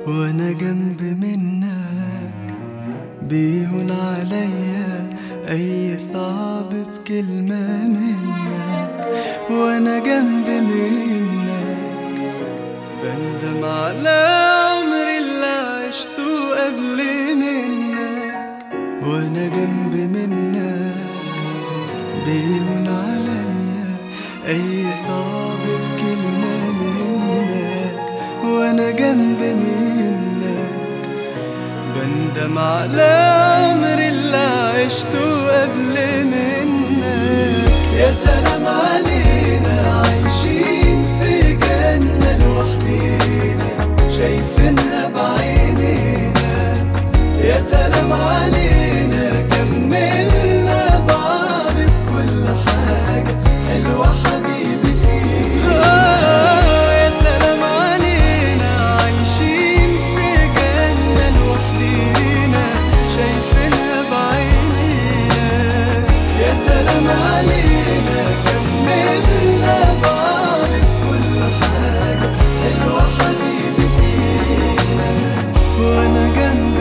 وانا جنب منك بيهون عليا اي صعب بكلمة منك، وانا جنب منك بندم على عمري اللي عشته قبل منك، وانا جنب منك بيهون عليا اي صعب بكلمة منك، وانا جنب منك بندم على عمري اللي عشته قبل منك. يا سلام علينا عايشين في جنة لوحدينا شايفينها بعينينا، يا سلام علينا كملنا بعض بكل حاجة حلوة حبيبي فينا. يا سلام علينا عايشين في جنة لوحدينا شايفينها بعينينا، يا سلام علينا كملنا بعض بكل حاجة حلوة حبيبي فينا، وانا جنب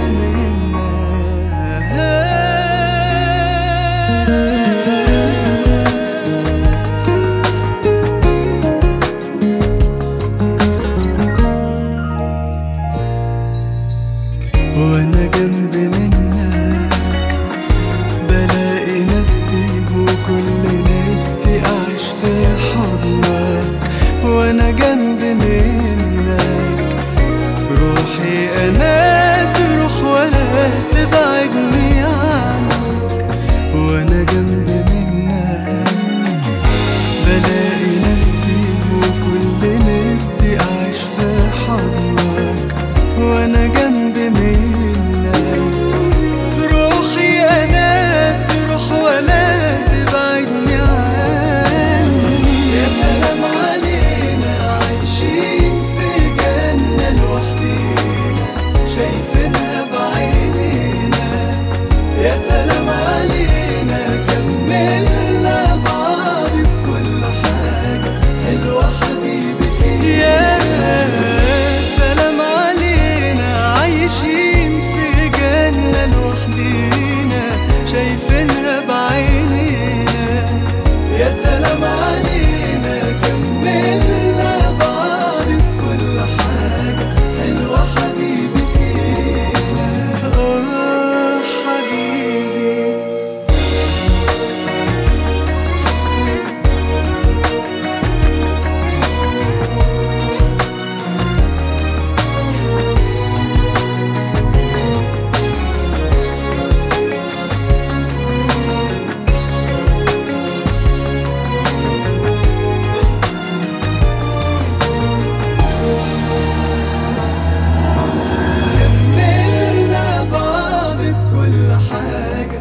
وانا جنب منك بلاقي نفسي وكل نفسي اعيش في حضنك، وانا جنب منك روحي انا تروح ولا تبعدني عنك، وانا جنب منك بلاقي نفسي وكل نفسي اعيش في حضنك، وانا جنب منك روحي انا تروح ولا تبعدني عنك. يا سلام علينا عايشين في جنة لوحدينا شايفينها بعينينا، يا سلام علينا كملنا بعض بكل حاجة حلوة حبيبي فينا. يا سلام علينا عايشين في جنة لوحدينا شايفينها بعينينا، يا سلام علينا كملنا بعض بكل حاجة حلوة حبيبي فينا. حبيبي كملنا بعض بكل حاجة،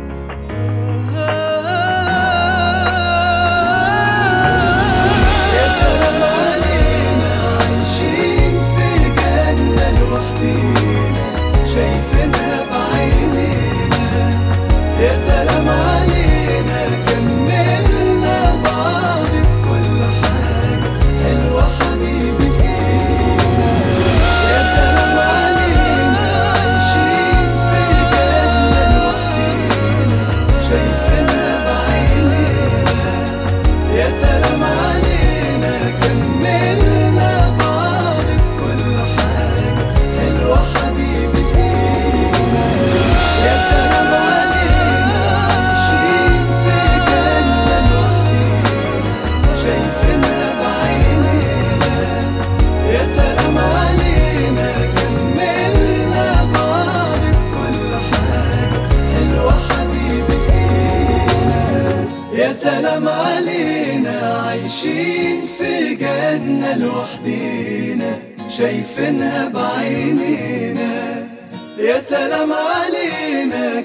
يا سلام علينا عايشين في جنة لوحدينا شايفينها بعينينا، يا سلام علينا كملنا بعض بكل حاجة حلوة حبيبي فينا. يا سلام علينا عايشين في جنة لوحدينا شايفينها بعينينا، يا سلام علينا كملنا بعض بكل حاجة حلوة حبيبي فينا. يا سلام علينا عايشين في جنة لوحدينا شايفينها بعينينا، يا سلام علينا كملنا بعض بكل حاجة حلوة حبيبي فينا. يا سلام علينا عايشين في جنة لوحدينا شايفينها بعينينا، يا سلام علينا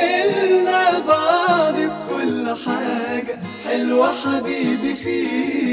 كملنا بعض بكل حاجة حلوة حبيبي فينا.